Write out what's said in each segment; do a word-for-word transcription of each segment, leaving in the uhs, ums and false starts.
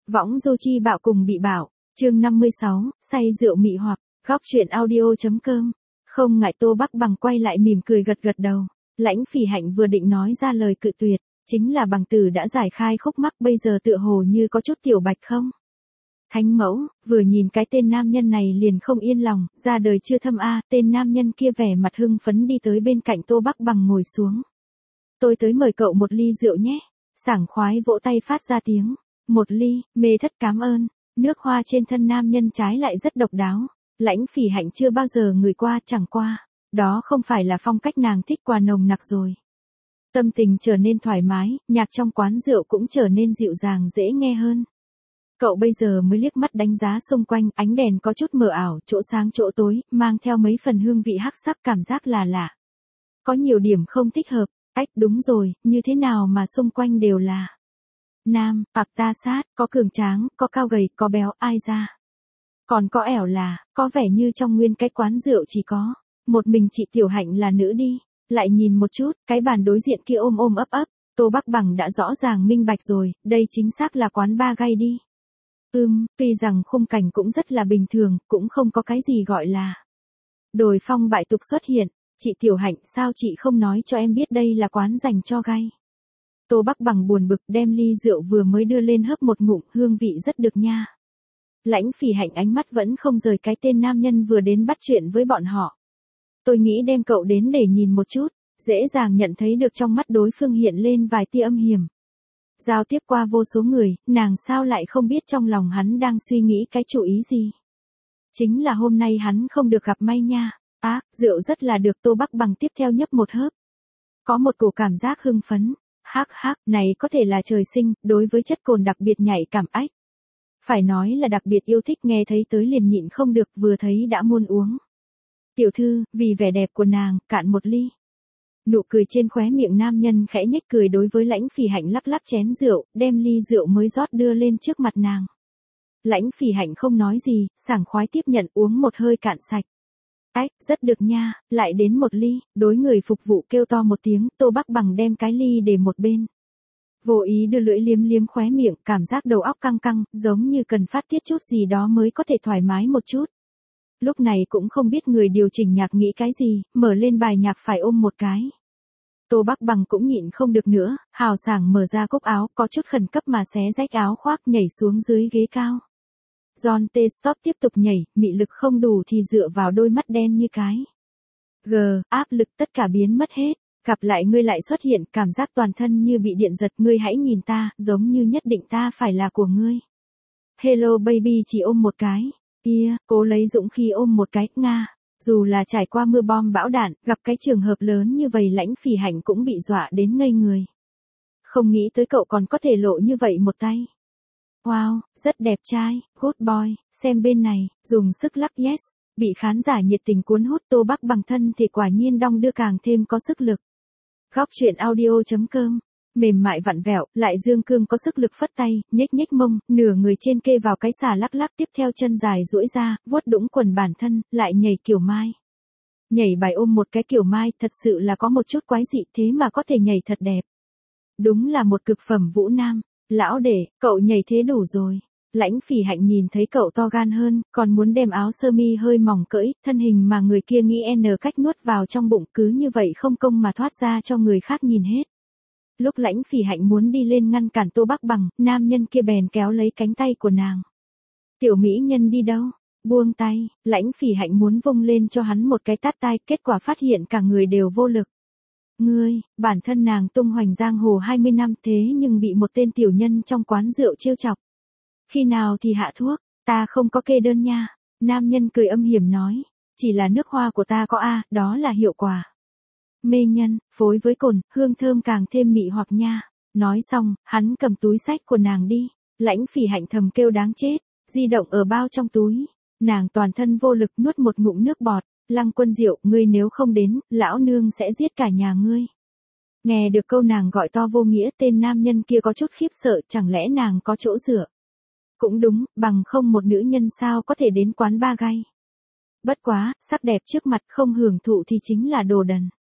Võng du chi bạo cùng bị bạo, chương năm mươi sáu, say rượu mị hoặc, góc truyện audio.com. Không ngại Tô Bắc Bằng quay lại mỉm cười gật gật đầu. Lãnh Phỉ Hạnh vừa định nói ra lời cự tuyệt, chính là Bằng Tử đã giải khai khúc mắc bây giờ tựa hồ như có chút tiểu bạch không. Thánh mẫu, vừa nhìn cái tên nam nhân này liền không yên lòng, ra đời chưa thâm a, tên nam nhân kia vẻ mặt hưng phấn đi tới bên cạnh Tô Bắc Bằng ngồi xuống. Tôi tới mời cậu một ly rượu nhé, sảng khoái vỗ tay phát ra tiếng. Một ly, mê thất cảm ơn, nước hoa trên thân nam nhân trái lại rất độc đáo. Lãnh Phỉ Hạnh chưa bao giờ ngửi qua, chẳng qua, đó không phải là phong cách nàng thích quà nồng nặc rồi. Tâm tình trở nên thoải mái, nhạc trong quán rượu cũng trở nên dịu dàng dễ nghe hơn. Cậu bây giờ mới liếc mắt đánh giá xung quanh, ánh đèn có chút mờ ảo, chỗ sáng chỗ tối, mang theo mấy phần hương vị hắc sắc, cảm giác là lạ. Có nhiều điểm không thích hợp, ách đúng rồi, như thế nào mà xung quanh đều là nam, bạc ta sát, có cường tráng, có cao gầy, có béo, ai ra. Còn có ẻo là, có vẻ như trong nguyên cái quán rượu chỉ có một mình chị Tiểu Hạnh là nữ đi. Lại nhìn một chút, cái bàn đối diện kia ôm ôm ấp ấp, Tô Bắc Bằng đã rõ ràng minh bạch rồi, đây chính xác là quán bar gay đi. Ừm, tuy rằng khung cảnh cũng rất là bình thường, cũng không có cái gì gọi là đồi phong bại tục xuất hiện. Chị Tiểu Hạnh, sao chị không nói cho em biết đây là quán dành cho gay? Tô Bắc Bằng buồn bực đem ly rượu vừa mới đưa lên hớp một ngụm, hương vị rất được nha. Lãnh Phỉ Hạnh ánh mắt vẫn không rời cái tên nam nhân vừa đến bắt chuyện với bọn họ. Tôi nghĩ đem cậu đến để nhìn một chút, dễ dàng nhận thấy được trong mắt đối phương hiện lên vài tia âm hiểm. Giao tiếp qua vô số người, nàng sao lại không biết trong lòng hắn đang suy nghĩ cái chủ ý gì. Chính là hôm nay hắn không được gặp may nha. Á, à, rượu rất là được. Tô Bắc Bằng tiếp theo nhấp một hớp. Có một cổ cảm giác hưng phấn. Hắc hắc, này có thể là trời sinh, đối với chất cồn đặc biệt nhạy cảm ách. Phải nói là đặc biệt yêu thích, nghe thấy tới liền nhịn không được, vừa thấy đã muốn uống. Tiểu thư, vì vẻ đẹp của nàng, cạn một ly. Nụ cười trên khóe miệng nam nhân khẽ nhếch cười đối với Lãnh Phỉ Hạnh lắc lắc chén rượu, đem ly rượu mới rót đưa lên trước mặt nàng. Lãnh Phỉ Hạnh không nói gì, sảng khoái tiếp nhận uống một hơi cạn sạch. Ách, rất được nha, lại đến một ly, đối người phục vụ kêu to một tiếng, Tô Bắc Bằng đem cái ly để một bên. Vô ý đưa lưỡi liếm liếm khóe miệng, cảm giác đầu óc căng căng, giống như cần phát tiết chút gì đó mới có thể thoải mái một chút. Lúc này cũng không biết người điều chỉnh nhạc nghĩ cái gì, mở lên bài nhạc phải ôm một cái. Tô Bắc Bằng cũng nhịn không được nữa, hào sảng mở ra cúc áo, có chút khẩn cấp mà xé rách áo khoác nhảy xuống dưới ghế cao. John T. Stop tiếp tục nhảy, mị lực không đủ thì dựa vào đôi mắt đen như cái G, áp lực tất cả biến mất hết. Gặp lại ngươi lại xuất hiện, cảm giác toàn thân như bị điện giật, ngươi hãy nhìn ta, giống như nhất định ta phải là của ngươi. Hello baby, chỉ ôm một cái. Kia, cố lấy dũng khí ôm một cái, Nga. Dù là trải qua mưa bom bão đạn, gặp cái trường hợp lớn như vậy Lãnh Phỉ Hạnh cũng bị dọa đến ngây người. Không nghĩ tới cậu còn có thể lộ như vậy một tay. Wow, rất đẹp trai, good boy, xem bên này, dùng sức lắc yes. Bị khán giả nhiệt tình cuốn hút, Tô Bắc Bằng thân thì quả nhiên đong đưa càng thêm có sức lực. Góc truyện audio.com. Mềm mại vặn vẹo, lại dương cương có sức lực phất tay, nhếch nhếch mông, nửa người trên kê vào cái xà lắc lắc, tiếp theo chân dài duỗi ra, vuốt đũng quần bản thân, lại nhảy kiểu mai. Nhảy bài ôm một cái kiểu mai, thật sự là có một chút quái dị, thế mà có thể nhảy thật đẹp. Đúng là một cực phẩm vũ nam. Lão để, cậu nhảy thế đủ rồi. Lãnh Phỉ Hạnh nhìn thấy cậu to gan hơn, còn muốn đem áo sơ mi hơi mỏng cỡi, thân hình mà người kia nghĩ n cách nuốt vào trong bụng, cứ như vậy không công mà thoát ra cho người khác nhìn hết. Lúc Lãnh Phỉ Hạnh muốn đi lên ngăn cản Tô Bắc Bằng, nam nhân kia bèn kéo lấy cánh tay của nàng. Tiểu mỹ nhân đi đâu? Buông tay. Lãnh Phỉ Hạnh muốn vung lên cho hắn một cái tát tai, kết quả phát hiện cả người đều vô lực. Ngươi, bản thân nàng tung hoành giang hồ hai mươi năm thế nhưng bị một tên tiểu nhân trong quán rượu trêu chọc. Khi nào thì hạ thuốc, ta không có kê đơn nha. Nam nhân cười âm hiểm nói, chỉ là nước hoa của ta có a, đó là hiệu quả. Mê nhân, phối với cồn, hương thơm càng thêm mị hoặc nha. Nói xong, hắn cầm túi xách của nàng đi. Lãnh Phỉ Hạnh thầm kêu đáng chết, di động ở bao trong túi. Nàng toàn thân vô lực nuốt một ngụm nước bọt. Lăng Quân Diệu, ngươi nếu không đến, lão nương sẽ giết cả nhà ngươi. Nghe được câu nàng gọi to vô nghĩa, tên nam nhân kia có chút khiếp sợ, chẳng lẽ nàng có chỗ dựa. Cũng đúng, bằng không một nữ nhân sao có thể đến quán bar gay. Bất quá, sắc đẹp trước mặt không hưởng thụ thì chính là đồ đần.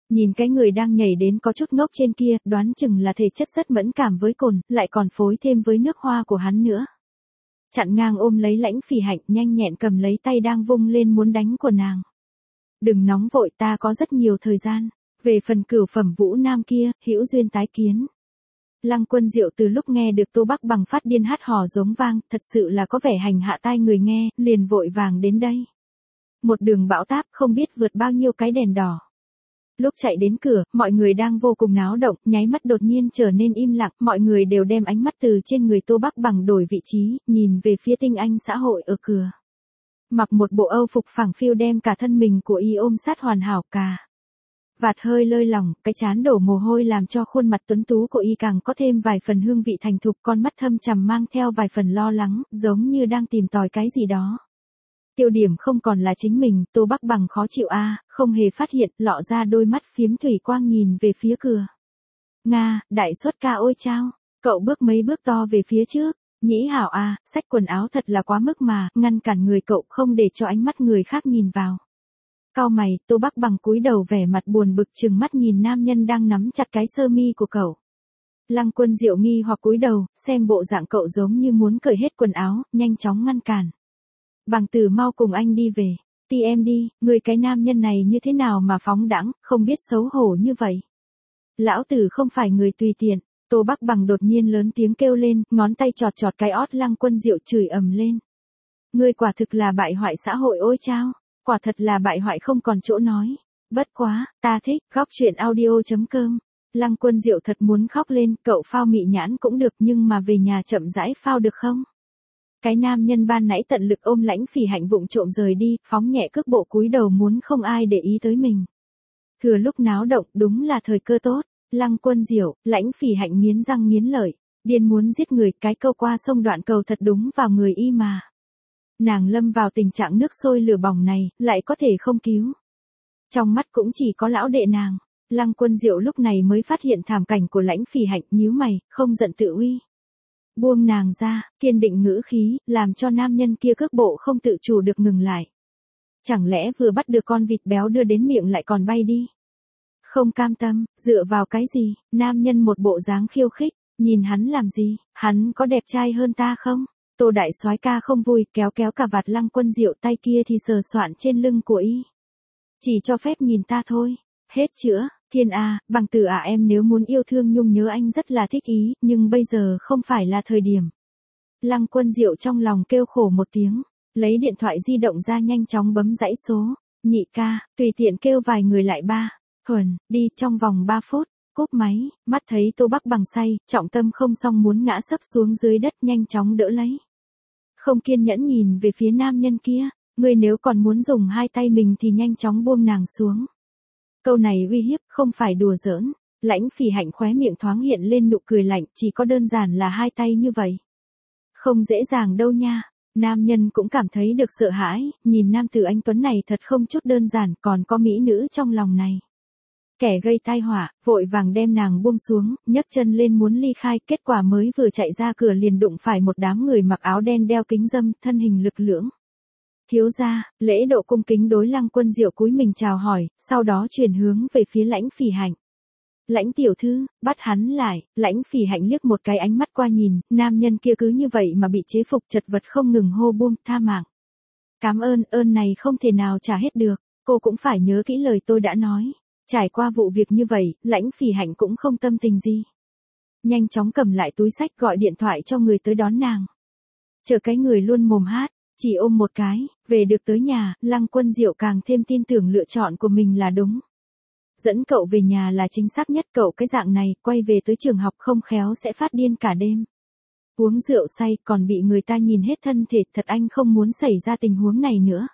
Nhìn cái người đang nhảy đến có chút ngốc trên kia, đoán chừng là thể chất rất mẫn cảm với cồn, lại còn phối thêm với nước hoa của hắn nữa. Chặn ngang ôm lấy Lãnh Phỉ Hạnh, nhanh nhẹn cầm lấy tay đang vung lên muốn đánh của nàng. Đừng nóng vội, ta có rất nhiều thời gian. Về phần cửu phẩm vũ nam kia, hữu duyên tái kiến. Lăng Quân Diệu từ lúc nghe được Tô Bắc Bằng phát điên hát hò giống vang, thật sự là có vẻ hành hạ tai người nghe, liền vội vàng đến đây. Một đường bão táp không biết vượt bao nhiêu cái đèn đỏ. Lúc chạy đến cửa, mọi người đang vô cùng náo động, nháy mắt đột nhiên trở nên im lặng, mọi người đều đem ánh mắt từ trên người Tô Bắc Bằng đổi vị trí, nhìn về phía tinh anh xã hội ở cửa. Mặc một bộ âu phục phẳng phiu đem cả thân mình của y ôm sát hoàn hảo cả. Vạt hơi lơi lỏng, cái trán đổ mồ hôi làm cho khuôn mặt tuấn tú của y càng có thêm vài phần hương vị thành thục, con mắt thâm trầm mang theo vài phần lo lắng, giống như đang tìm tòi cái gì đó. Tiêu điểm không còn là chính mình, Tô Bắc Bằng khó chịu a, không hề phát hiện, lọ ra đôi mắt phiếm thủy quang nhìn về phía cửa. Nga, đại xuất ca ôi chao, cậu bước mấy bước to về phía trước, nhĩ hảo a, xách quần áo thật là quá mức mà, ngăn cản người cậu không để cho ánh mắt người khác nhìn vào. Cau mày, Tô Bắc Bằng cúi đầu vẻ mặt buồn bực trừng mắt nhìn nam nhân đang nắm chặt cái sơ mi của cậu. Lăng Quân Diệu nghi hoặc cúi đầu, xem bộ dạng cậu giống như muốn cởi hết quần áo, nhanh chóng ngăn cản. Bằng Tử mau cùng anh đi về. Ti em đi, người cái nam nhân này như thế nào mà phóng đãng, không biết xấu hổ như vậy. Lão tử không phải người tùy tiện. Tô Bắc Bằng đột nhiên lớn tiếng kêu lên, ngón tay chọt chọt cái ót Lăng Quân Diệu chửi ầm lên. Ngươi quả thực là bại hoại xã hội ôi chao. Quả thật là bại hoại không còn chỗ nói. Bất quá, ta thích, góc truyện audio chấm com. Lăng Quân Diệu thật muốn khóc lên, cậu phao mị nhãn cũng được nhưng mà về nhà chậm rãi phao được không? Cái nam nhân ban nãy tận lực ôm Lãnh Phỉ Hạnh vụng trộm rời đi, phóng nhẹ cước bộ cúi đầu muốn không ai để ý tới mình. Thừa lúc náo động, đúng là thời cơ tốt. Lăng Quân Diệu, Lãnh Phỉ Hạnh nghiến răng nghiến lợi, điên muốn giết người, cái câu qua sông đoạn cầu thật đúng vào người y mà. Nàng lâm vào tình trạng nước sôi lửa bỏng này, lại có thể không cứu. Trong mắt cũng chỉ có lão đệ nàng. Lăng Quân Diệu lúc này mới phát hiện thảm cảnh của Lãnh Phỉ Hạnh, nhíu mày, không giận tự uy. Buông nàng ra, kiên định ngữ khí, làm cho nam nhân kia cước bộ không tự chủ được ngừng lại. Chẳng lẽ vừa bắt được con vịt béo đưa đến miệng lại còn bay đi? Không cam tâm, dựa vào cái gì? Nam nhân một bộ dáng khiêu khích, nhìn hắn làm gì? Hắn có đẹp trai hơn ta không? Tô đại soái ca không vui, kéo kéo cả vạt Lăng Quân Diệu, tay kia thì sờ soạn trên lưng của y. Chỉ cho phép nhìn ta thôi. Hết chữa. Thiên A, Bằng Tử à, em nếu muốn yêu thương Nhung nhớ anh rất là thích ý, nhưng bây giờ không phải là thời điểm. Lăng Quân Diệu trong lòng kêu khổ một tiếng, lấy điện thoại di động ra nhanh chóng bấm dãy số. Nhị ca, tùy tiện kêu vài người lại ba. Thuần, đi trong vòng ba phút. Cúp máy, mắt thấy Tô Bắc Bằng say, trọng tâm không xong muốn ngã sấp xuống dưới đất, nhanh chóng đỡ lấy. Không kiên nhẫn nhìn về phía nam nhân kia, ngươi nếu còn muốn dùng hai tay mình thì nhanh chóng buông nàng xuống. Câu này uy hiếp, không phải đùa giỡn. Lãnh Phỉ Hạnh khóe miệng thoáng hiện lên nụ cười lạnh, chỉ có đơn giản là hai tay như vậy. Không dễ dàng đâu nha. Nam nhân cũng cảm thấy được sợ hãi, nhìn nam tử anh tuấn này thật không chút đơn giản, còn có mỹ nữ trong lòng này. Kẻ gây tai họa, vội vàng đem nàng buông xuống, nhấc chân lên muốn ly khai, kết quả mới vừa chạy ra cửa liền đụng phải một đám người mặc áo đen đeo kính râm, thân hình lực lưỡng. Thiếu gia, lễ độ cung kính đối Lăng Quân Diệu cúi mình chào hỏi, sau đó chuyển hướng về phía Lãnh Phỉ Hạnh. Lãnh tiểu thư, bắt hắn lại. Lãnh Phỉ Hạnh liếc một cái ánh mắt qua nhìn, nam nhân kia cứ như vậy mà bị chế phục, chật vật không ngừng hô buông, tha mạng. Cảm ơn, ơn này không thể nào trả hết được, cô cũng phải nhớ kỹ lời tôi đã nói. Trải qua vụ việc như vậy, Lãnh Phỉ Hạnh cũng không tâm tình gì. Nhanh chóng cầm lại túi xách gọi điện thoại cho người tới đón nàng. Chờ cái người luôn mồm hát, chỉ ôm một cái, về được tới nhà, Lăng Quân Diệu càng thêm tin tưởng lựa chọn của mình là đúng. Dẫn cậu về nhà là chính xác nhất, cậu cái dạng này, quay về tới trường học không khéo sẽ phát điên cả đêm. Uống rượu say còn bị người ta nhìn hết thân thể, thật anh không muốn xảy ra tình huống này nữa.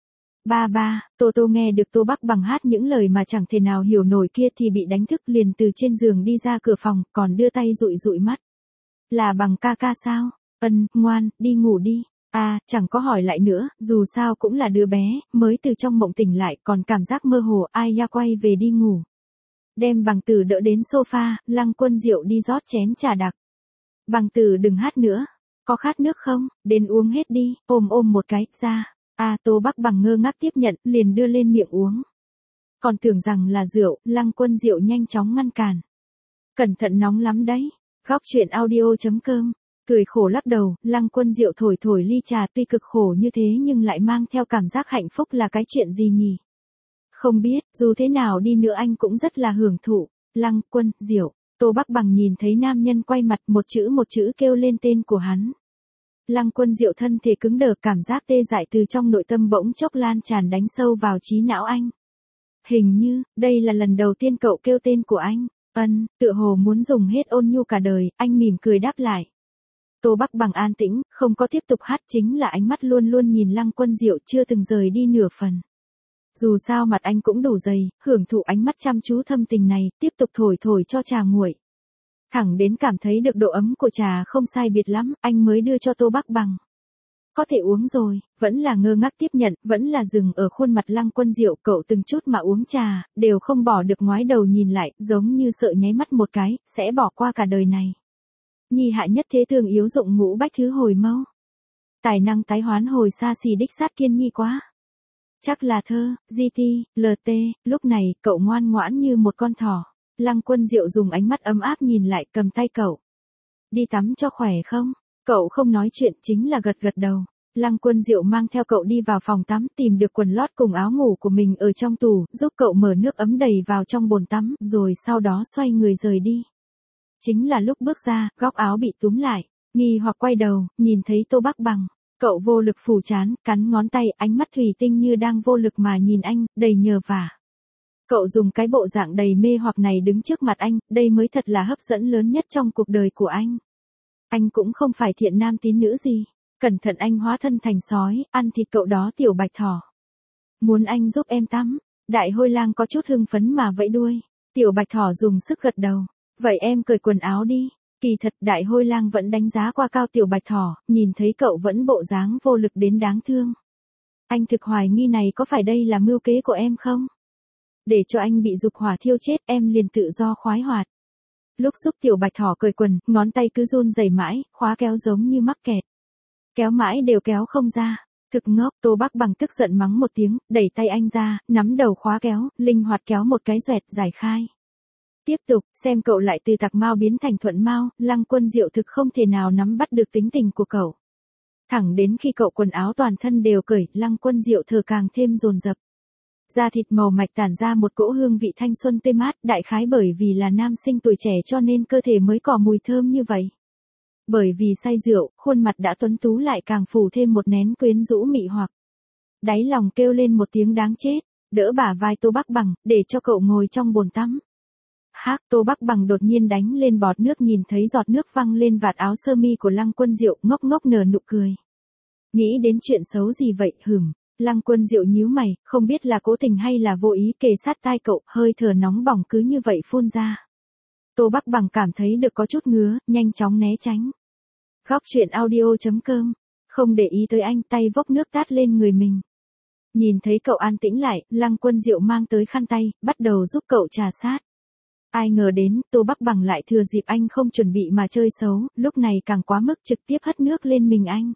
Ba ba, Tô Tô nghe được Tô Bắc Bằng hát những lời mà chẳng thể nào hiểu nổi kia thì bị đánh thức, liền từ trên giường đi ra cửa phòng, còn đưa tay dụi dụi mắt. Là Bằng ca ca sao? Ân, ngoan, đi ngủ đi. À, chẳng có hỏi lại nữa, dù sao cũng là đứa bé, mới từ trong mộng tỉnh lại, còn cảm giác mơ hồ, ai ya quay về đi ngủ. Đem Bằng Tử đỡ đến sofa, Lăng Quân Diệu đi rót chén trà đặc. Bằng Tử đừng hát nữa, có khát nước không, đến uống hết đi, ôm ôm một cái, ra. À, Tô Bắc Bằng ngơ ngác tiếp nhận, liền đưa lên miệng uống. Còn tưởng rằng là rượu, Lăng Quân Diệu nhanh chóng ngăn cản. Cẩn thận nóng lắm đấy. Góc chuyện audio.com. Cười khổ lắc đầu, Lăng Quân Diệu thổi thổi ly trà, tuy cực khổ như thế nhưng lại mang theo cảm giác hạnh phúc là cái chuyện gì nhỉ? Không biết, dù thế nào đi nữa anh cũng rất là hưởng thụ. Lăng Quân Diệu. Tô Bắc Bằng nhìn thấy nam nhân quay mặt, một chữ một chữ kêu lên tên của hắn. Lăng Quân Diệu thân thể cứng đờ, cảm giác tê dại từ trong nội tâm bỗng chốc lan tràn đánh sâu vào trí não anh. Hình như, đây là lần đầu tiên cậu kêu tên của anh. Ân, tựa hồ muốn dùng hết ôn nhu cả đời, anh mỉm cười đáp lại. Tô Bắc Bằng an tĩnh, không có tiếp tục hát, chính là ánh mắt luôn luôn nhìn Lăng Quân Diệu chưa từng rời đi nửa phần. Dù sao mặt anh cũng đủ dày, hưởng thụ ánh mắt chăm chú thâm tình này, tiếp tục thổi thổi cho trà nguội. Thẳng đến cảm thấy được độ ấm của trà không sai biệt lắm, anh mới đưa cho Tô Bắc Bằng. Có thể uống rồi, vẫn là ngơ ngác tiếp nhận, vẫn là dừng ở khuôn mặt Lăng Quân Diệu, cậu từng chút mà uống trà, đều không bỏ được ngoái đầu nhìn lại, giống như sợ nháy mắt một cái, sẽ bỏ qua cả đời này. Nhi hạ nhất thế thường yếu dụng ngũ bách thứ hồi mâu. Tài năng tái hoán hồi xa xỉ đích sát kiên nhi quá. Chắc là thơ, giê tê, lờ tê, lúc này, cậu ngoan ngoãn như một con thỏ. Lăng Quân Diệu dùng ánh mắt ấm áp nhìn lại, cầm tay cậu. Đi tắm cho khỏe không? Cậu không nói chuyện, chính là gật gật đầu. Lăng Quân Diệu mang theo cậu đi vào phòng tắm, tìm được quần lót cùng áo ngủ của mình ở trong tủ, giúp cậu mở nước ấm đầy vào trong bồn tắm, rồi sau đó xoay người rời đi. Chính là lúc bước ra, góc áo bị túm lại, nghi hoặc quay đầu, nhìn thấy Tô Bắc Bằng. Cậu vô lực phủ trán, cắn ngón tay, ánh mắt thủy tinh như đang vô lực mà nhìn anh, đầy nhờ vả. Cậu dùng cái bộ dạng đầy mê hoặc này đứng trước mặt anh, đây mới thật là hấp dẫn lớn nhất trong cuộc đời của anh. Anh cũng không phải thiện nam tín nữ gì. Cẩn thận anh hóa thân thành sói, ăn thịt cậu đó tiểu bạch thỏ. Muốn anh giúp em tắm. Đại hôi lang có chút hưng phấn mà vẫy đuôi. Tiểu bạch thỏ dùng sức gật đầu. Vậy em cởi quần áo đi. Kỳ thật đại hôi lang vẫn đánh giá qua cao tiểu bạch thỏ, nhìn thấy cậu vẫn bộ dáng vô lực đến đáng thương. Anh thực hoài nghi này có phải đây là mưu kế của em không? Để cho anh bị dục hỏa thiêu chết, em liền tự do khoái hoạt. Lúc giúp tiểu bạch thỏ cởi quần, ngón tay cứ run rẩy mãi, khóa kéo giống như mắc kẹt. Kéo mãi đều kéo không ra. Thực ngốc, Tô Bắc Bằng tức giận mắng một tiếng, đẩy tay anh ra, nắm đầu khóa kéo, linh hoạt kéo một cái xoẹt giải khai. Tiếp tục, xem cậu lại từ tặc mau biến thành thuận mau, Lăng Quân Diệu thực không thể nào nắm bắt được tính tình của cậu. Thẳng đến khi cậu quần áo toàn thân đều cởi, Lăng Quân Diệu thở càng thêm dồn dập. Da thịt màu mạch tản ra một cỗ hương vị thanh xuân tươi mát, đại khái bởi vì là nam sinh tuổi trẻ cho nên cơ thể mới có mùi thơm như vậy. Bởi vì say rượu, khuôn mặt đã tuấn tú lại càng phủ thêm một nén quyến rũ mị hoặc. Đáy lòng kêu lên một tiếng đáng chết, đỡ bả vai Tô Bắc Bằng, để cho cậu ngồi trong bồn tắm. Hác, Tô Bắc Bằng đột nhiên đánh lên bọt nước, nhìn thấy giọt nước văng lên vạt áo sơ mi của Lăng Quân Diệu, ngốc ngốc nở nụ cười. Nghĩ đến chuyện xấu gì vậy, hửm. Lăng Quân Diệu nhíu mày, không biết là cố tình hay là vô ý, kề sát tai cậu, hơi thở nóng bỏng cứ như vậy phun ra. Tô Bắc Bằng cảm thấy được có chút ngứa, nhanh chóng né tránh. Góc chuyện audio.com. Không để ý tới anh, tay vốc nước tát lên người mình. Nhìn thấy cậu an tĩnh lại, Lăng Quân Diệu mang tới khăn tay, bắt đầu giúp cậu trà sát. Ai ngờ đến, Tô Bắc Bằng lại thừa dịp anh không chuẩn bị mà chơi xấu, lúc này càng quá mức trực tiếp hất nước lên mình anh.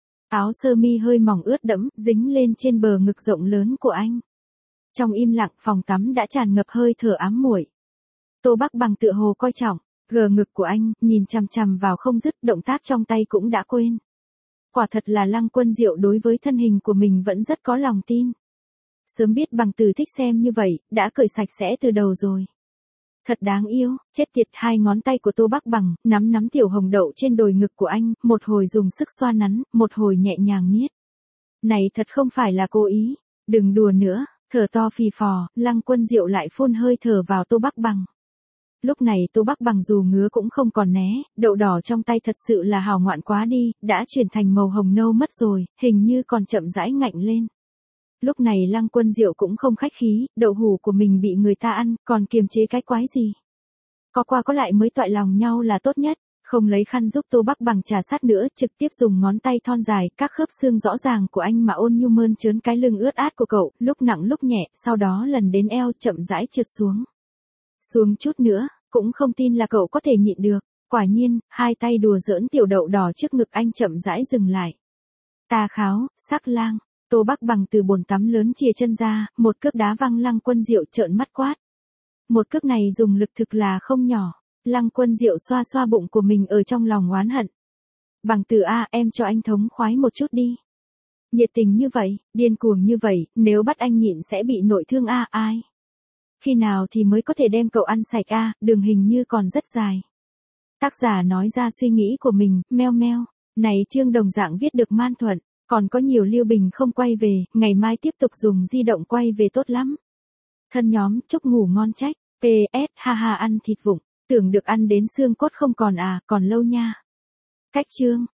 Áo sơ mi hơi mỏng ướt đẫm, dính lên trên bờ ngực rộng lớn của anh. Trong im lặng, phòng tắm đã tràn ngập hơi thở ám muội. Tô Bắc Bằng tựa hồ coi trọng, gờ ngực của anh, nhìn chằm chằm vào không dứt, động tác trong tay cũng đã quên. Quả thật là Lăng Quân Diệu đối với thân hình của mình vẫn rất có lòng tin. Sớm biết Bằng Tử thích xem như vậy, đã cởi sạch sẽ từ đầu rồi. Thật đáng yêu, chết tiệt. Hai ngón tay của Tô Bắc Bằng, nắm nắm tiểu hồng đậu trên đồi ngực của anh, một hồi dùng sức xoa nắn, một hồi nhẹ nhàng niết. Này thật không phải là cố ý, đừng đùa nữa, thở to phì phò, Lăng Quân Diệu lại phun hơi thở vào Tô Bắc Bằng. Lúc này Tô Bắc Bằng dù ngứa cũng không còn né, đậu đỏ trong tay thật sự là hào ngoạn quá đi, đã chuyển thành màu hồng nâu mất rồi, hình như còn chậm rãi ngạnh lên. Lúc này Lăng Quân Diệu cũng không khách khí, đậu hủ của mình bị người ta ăn, còn kiềm chế cái quái gì. Có qua có lại mới toại lòng nhau là tốt nhất, không lấy khăn giúp Tô Bắc Bằng trà sát nữa, trực tiếp dùng ngón tay thon dài, các khớp xương rõ ràng của anh mà ôn nhu mơn trớn cái lưng ướt át của cậu, lúc nặng lúc nhẹ, sau đó lần đến eo, chậm rãi trượt xuống. Xuống chút nữa, cũng không tin là cậu có thể nhịn được, quả nhiên, hai tay đùa giỡn tiểu đậu đỏ trước ngực anh chậm rãi dừng lại. Ta kháo, sắc lang. Tô Bắc Bằng từ bồn tắm lớn chìa chân ra, một cước đá văng Lăng Quân Diệu trợn mắt quát. Một cước này dùng lực thực là không nhỏ. Lăng Quân Diệu xoa xoa bụng của mình ở trong lòng oán hận. Bằng từ a, em cho anh thống khoái một chút đi. Nhiệt tình như vậy, điên cuồng như vậy, nếu bắt anh nhịn sẽ bị nội thương a, ai? Khi nào thì mới có thể đem cậu ăn sạch a, đường hình như còn rất dài. Tác giả nói ra suy nghĩ của mình, meo meo. Này chương đồng dạng viết được man thuận, còn có nhiều Lưu Bình không quay về, ngày mai tiếp tục dùng di động quay về tốt lắm. Thân nhóm, chúc ngủ ngon trách. pê ét ha ha ăn thịt vụng, tưởng được ăn đến xương cốt không còn à, còn lâu nha. Cách chương.